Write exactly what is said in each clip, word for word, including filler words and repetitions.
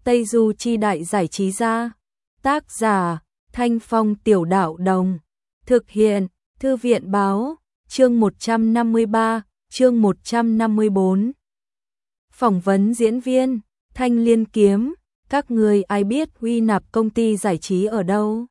Tây Du Chi Đại Giải Trí ra. Tác giả, Thanh Phong Tiểu Đạo Đồng. Thực hiện, Thư viện Báo, chương một trăm năm mươi ba, chương một trăm năm mươi bốn. Phỏng vấn diễn viên, Thanh Liên Kiếm, các người ai biết Huy Nạp công ty giải trí ở đâu?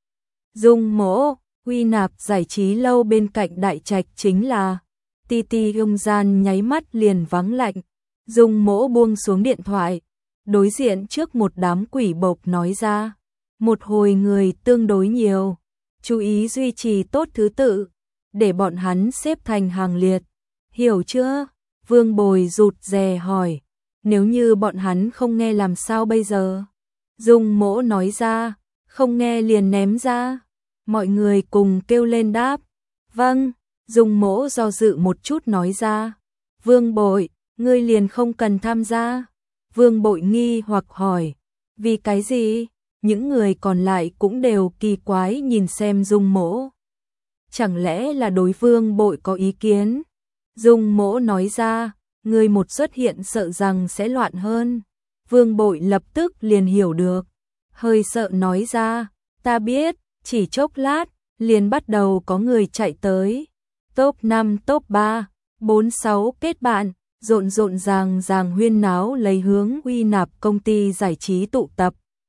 Dung Mỗ, Huy Nạp giải trí lâu bên cạnh Đại Trạch chính là. Ti Ti Dung Gian nháy mắt liền vắng lạnh. Dung Mỗ buông xuống điện thoại, đối diện trước một đám quỷ bộc nói ra. Một hồi người tương đối nhiều, chú ý duy trì tốt thứ tự, để bọn hắn xếp thành hàng liệt. Hiểu chưa? Vương Bồi rụt rè hỏi. Nếu như bọn hắn không nghe làm sao bây giờ? Dung Mỗ nói ra, không nghe liền ném ra. Mọi người cùng kêu lên đáp. Vâng, Dung Mỗ do dự một chút nói ra. Vương Bội, ngươi liền không cần tham gia. Vương Bội nghi hoặc hỏi. Vì cái gì? Những người còn lại cũng đều kỳ quái nhìn xem Dung Mỗ. Chẳng lẽ là đối Vương Bội có ý kiến? Dung Mỗ nói ra, người một xuất hiện sợ rằng sẽ loạn hơn. Vương Bội lập tức liền hiểu được. Hơi sợ nói ra, ta biết, chỉ chốc lát, liền bắt đầu có người chạy tới. Top năm, top ba, bốn, sáu kết bạn, rộn rộn ràng ràng huyên náo lấy hướng Huy Nạp công ty giải trí tụ tập.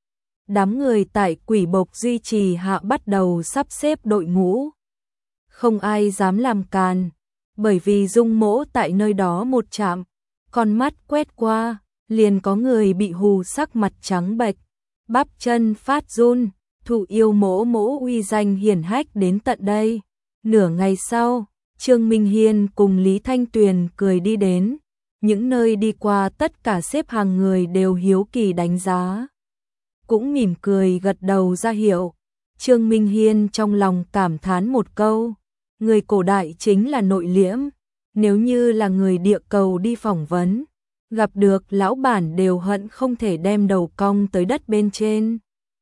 Đám người tại quỷ bộc duy trì hạ bắt đầu sắp xếp đội ngũ. Không ai dám làm càn, bởi vì Dung Mỗ tại nơi đó một chạm, con mắt quét qua, liền có người bị hù sắc mặt trắng bệch, bắp chân phát run, thụ yêu Mỗ Mỗ uy danh hiển hách đến tận đây. Nửa ngày sau, Trương Minh Hiên cùng Lý Thanh Tuyền cười đi đến, những nơi đi qua tất cả xếp hàng người đều hiếu kỳ đánh giá. Cũng mỉm cười gật đầu ra hiệu. Trương Minh Hiên trong lòng cảm thán một câu, người cổ đại chính là nội liễm, nếu như là người địa cầu đi phỏng vấn, gặp được lão bản đều hận không thể đem đầu cong tới đất bên trên.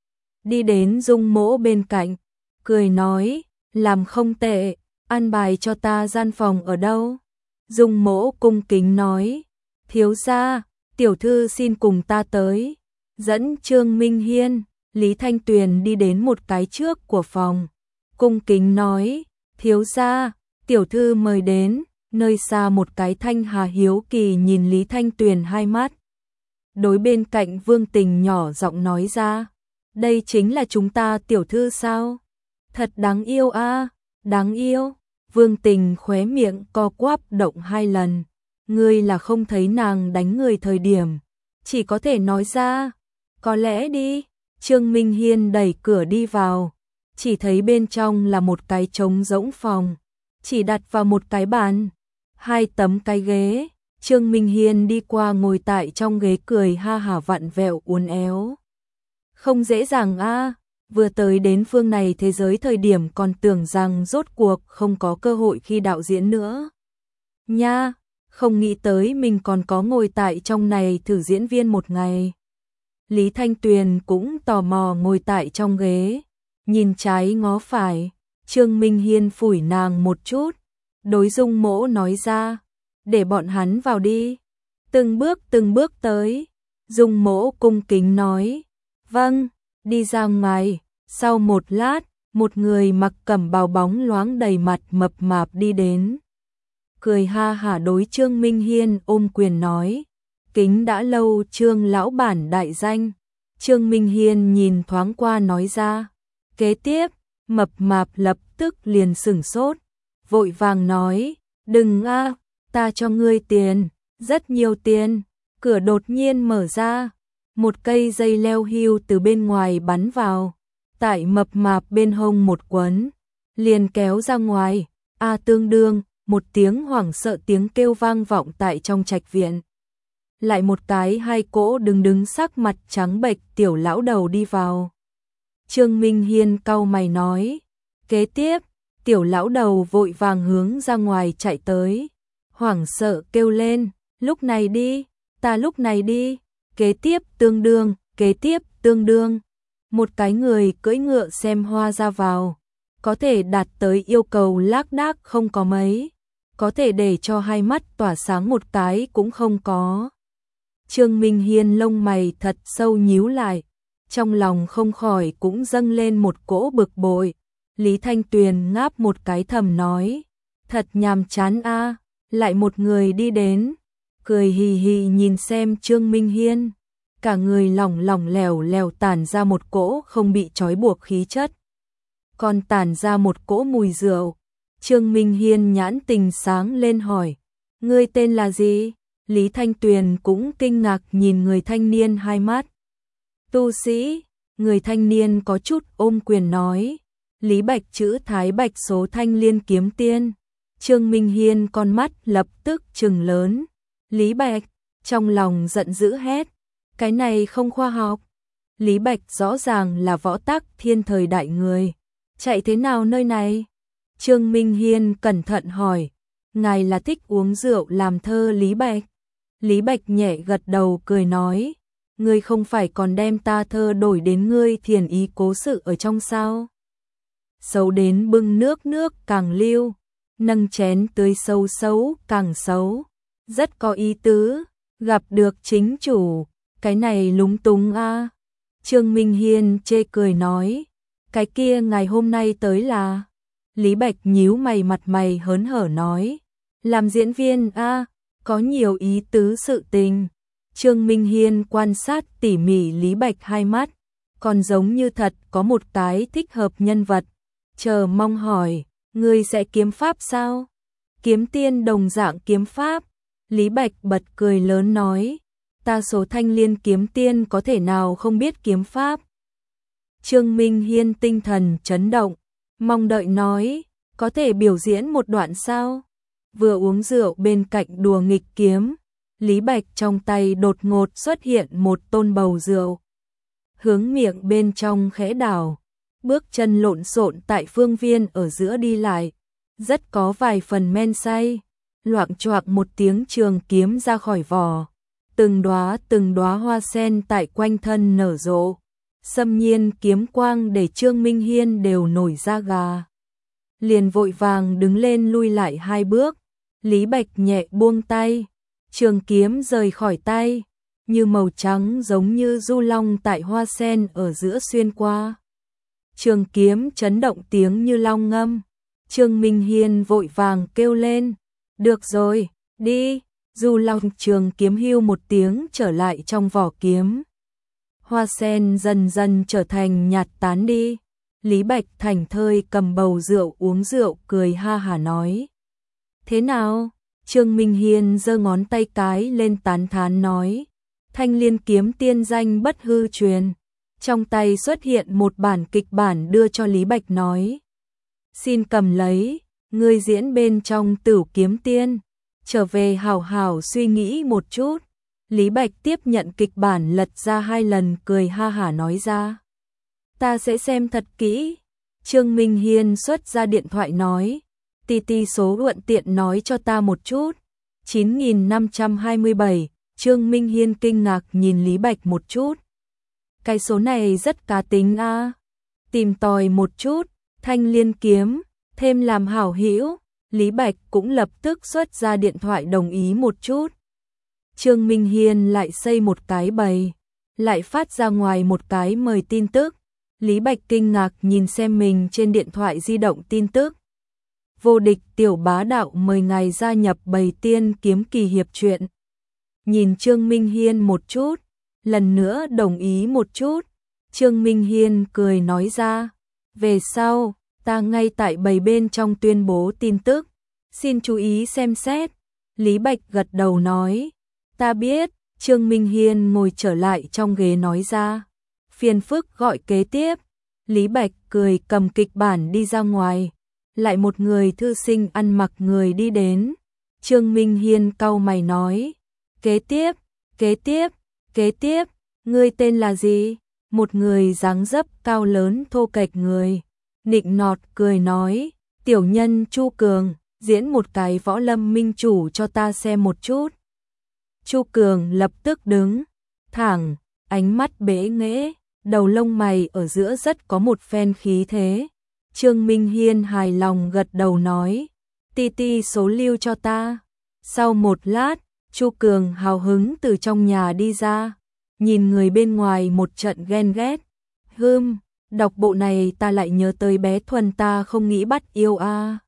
Đi đến Dung Mỗ bên cạnh, cười nói, làm không tệ, an bài cho ta gian phòng ở đâu? Dung Mỗ cung kính nói, thiếu gia, tiểu thư xin cùng ta tới. Dẫn Trương Minh Hiên, Lý Thanh Tuyền đi đến một cái trước của phòng, cung kính nói, thiếu gia, tiểu thư mời đến. Nơi xa một cái Thanh Hà hiếu kỳ nhìn Lý Thanh Tuyền hai mắt. Đối bên cạnh Vương Tình nhỏ giọng nói ra, đây chính là chúng ta tiểu thư sao? Thật đáng yêu a, đáng yêu. Vương Tình khóe miệng co quắp động hai lần, ngươi là không thấy nàng đánh người thời điểm, chỉ có thể nói ra, có lẽ đi. Trương Minh Hiên đẩy cửa đi vào, chỉ thấy bên trong là một cái trống rỗng phòng, chỉ đặt vào một cái bàn, hai tấm cái ghế. Trương Minh Hiên đi qua ngồi tại trong ghế cười ha hả vặn vẹo uốn éo. Không dễ dàng a, vừa tới đến phương này thế giới thời điểm còn tưởng rằng rốt cuộc không có cơ hội khi đạo diễn nữa. Nha, không nghĩ tới mình còn có ngồi tại trong này thử diễn viên một ngày. Lý Thanh Tuyền cũng tò mò ngồi tại trong ghế, nhìn trái ngó phải. Trương Minh Hiên phủi nàng một chút, đối Dung Mỗ nói ra, để bọn hắn vào đi. Từng bước từng bước tới, Dung Mỗ cung kính nói, vâng, đi ra ngoài. Sau một lát, một người mặc cẩm bào bóng loáng đầy mặt mập mạp đi đến, cười ha hả đối Trương Minh Hiên ôm quyền nói, kính đã lâu Trương lão bản đại danh. Trương Minh Hiên nhìn thoáng qua nói ra, kế tiếp, mập mạp lập tức liền sửng sốt, vội vàng nói, đừng a, ta cho ngươi tiền, rất nhiều tiền. Cửa đột nhiên mở ra, một cây dây leo hưu từ bên ngoài bắn vào, tại mập mạp bên hông một quấn, liền kéo ra ngoài. A tương đương, một tiếng hoảng sợ tiếng kêu vang vọng tại trong trạch viện. Lại một cái hai cỗ đứng đứng sắc mặt trắng bệch tiểu lão đầu đi vào. Trương Minh Hiên cau mày nói, kế tiếp, tiểu lão đầu vội vàng hướng ra ngoài chạy tới, hoảng sợ kêu lên, lúc này đi, ta lúc này đi. Kế tiếp tương đương, kế tiếp tương đương. Một cái người cưỡi ngựa xem hoa ra vào, có thể đạt tới yêu cầu lác đác không có mấy, có thể để cho hai mắt tỏa sáng một cái cũng không có. Trương Minh Hiên lông mày thật sâu nhíu lại, trong lòng không khỏi cũng dâng lên một cỗ bực bội. Lý Thanh Tuyền ngáp một cái thầm nói, thật nhàm chán a, lại một người đi đến, cười hì hì nhìn xem Trương Minh Hiên, cả người lỏng lỏng lẻo lẻo tản ra một cỗ không bị trói buộc khí chất, còn tản ra một cỗ mùi rượu. Trương Minh Hiên nhãn tình sáng lên hỏi, ngươi tên là gì? Lý Thanh Tuyền cũng kinh ngạc nhìn người thanh niên hai mắt. Tu sĩ, người thanh niên có chút ôm quyền nói, Lý Bạch chữ Thái Bạch số Thanh Liên kiếm tiên. Trương Minh Hiên con mắt lập tức trừng lớn, Lý Bạch, trong lòng giận dữ hét, cái này không khoa học. Lý Bạch rõ ràng là võ tắc thiên thời đại người, chạy thế nào nơi này? Trương Minh Hiên cẩn thận hỏi, ngài là thích uống rượu làm thơ Lý Bạch? Lý Bạch nhẹ gật đầu cười nói, ngươi không phải còn đem ta thơ đổi đến ngươi thiền ý cố sự ở trong sao? Xấu đến bưng nước nước càng lưu, nâng chén tươi sâu xấu càng xấu, rất có ý tứ, gặp được chính chủ, cái này lúng túng a. Trương Minh Hiên chê cười nói, cái kia ngày hôm nay tới là... Lý Bạch nhíu mày mặt mày hớn hở nói, làm diễn viên a, có nhiều ý tứ sự tình. Trương Minh Hiên quan sát tỉ mỉ Lý Bạch hai mắt, còn giống như thật có một cái thích hợp nhân vật, chờ mong hỏi, ngươi sẽ kiếm pháp sao? Kiếm tiên đồng dạng kiếm pháp. Lý Bạch bật cười lớn nói, ta số Thanh Liên kiếm tiên có thể nào không biết kiếm pháp? Trương Minh Hiên tinh thần chấn động, mong đợi nói, có thể biểu diễn một đoạn sao? Vừa uống rượu bên cạnh đùa nghịch kiếm, Lý Bạch trong tay đột ngột xuất hiện một tôn bầu rượu. Hướng miệng bên trong khẽ đảo, bước chân lộn xộn tại phương viên ở giữa đi lại, rất có vài phần men say, loạng choạng một tiếng trường kiếm ra khỏi vỏ, từng đóa từng đóa hoa sen tại quanh thân nở rộ, xâm nhiên kiếm quang để Trương Minh Hiên đều nổi da gà. Liền vội vàng đứng lên lui lại hai bước, Lý Bạch nhẹ buông tay, trường kiếm rời khỏi tay, như màu trắng giống như du long tại hoa sen ở giữa xuyên qua. Trường kiếm chấn động tiếng như long ngâm, Trương Minh Hiên vội vàng kêu lên, được rồi, đi, du long trường kiếm hưu một tiếng trở lại trong vỏ kiếm. Hoa sen dần dần trở thành nhạt tán đi, Lý Bạch thảnh thơi cầm bầu rượu uống rượu cười ha hả nói. Thế nào? Trương Minh Hiên giơ ngón tay cái lên tán thán nói, Thanh Liên kiếm tiên danh bất hư truyền. Trong tay xuất hiện một bản kịch bản đưa cho Lý Bạch nói, xin cầm lấy, ngươi diễn bên trong Tửu kiếm tiên, trở về hảo hảo suy nghĩ một chút. Lý Bạch tiếp nhận kịch bản lật ra hai lần cười ha hả nói ra, ta sẽ xem thật kỹ. Trương Minh Hiên xuất ra điện thoại nói, tì tì số thuận tiện nói cho ta một chút. chín nghìn năm trăm hai mươi bảy. Trương Minh Hiên kinh ngạc nhìn Lý Bạch một chút. Cái số này rất cá tính a. À. Tìm tòi một chút, Thanh Liên kiếm, thêm làm hảo hữu. Lý Bạch cũng lập tức xuất ra điện thoại đồng ý một chút. Trương Minh Hiên lại xây một cái bầy, lại phát ra ngoài một cái mời tin tức. Lý Bạch kinh ngạc nhìn xem mình trên điện thoại di động tin tức. Vô địch tiểu bá đạo mời ngài gia nhập bầy tiên kiếm kỳ hiệp truyện. Nhìn Trương Minh Hiên một chút, lần nữa đồng ý một chút. Trương Minh Hiên cười nói ra, về sau, ta ngay tại bầy bên trong tuyên bố tin tức, xin chú ý xem xét. Lý Bạch gật đầu nói, ta biết. Trương Minh Hiên ngồi trở lại trong ghế nói ra, phiền phức gọi kế tiếp. Lý Bạch cười cầm kịch bản đi ra ngoài, lại một người thư sinh ăn mặc người đi đến. Trương Minh Hiên cau mày nói, kế tiếp, kế tiếp, kế tiếp, ngươi tên là gì? Một người dáng dấp cao lớn thô kệch người, nịnh nọt cười nói, tiểu nhân Chu Cường, diễn một cái võ lâm minh chủ cho ta xem một chút. Chu Cường lập tức đứng thẳng, ánh mắt bế nghễ, đầu lông mày ở giữa rất có một phen khí thế. Trương Minh Hiên hài lòng gật đầu nói, ti ti số lưu cho ta. Sau một lát, Chu Cường hào hứng từ trong nhà đi ra, nhìn người bên ngoài một trận ghen ghét. Hưm, đọc bộ này ta lại nhớ tới bé Thuần ta không nghĩ bắt yêu a. À.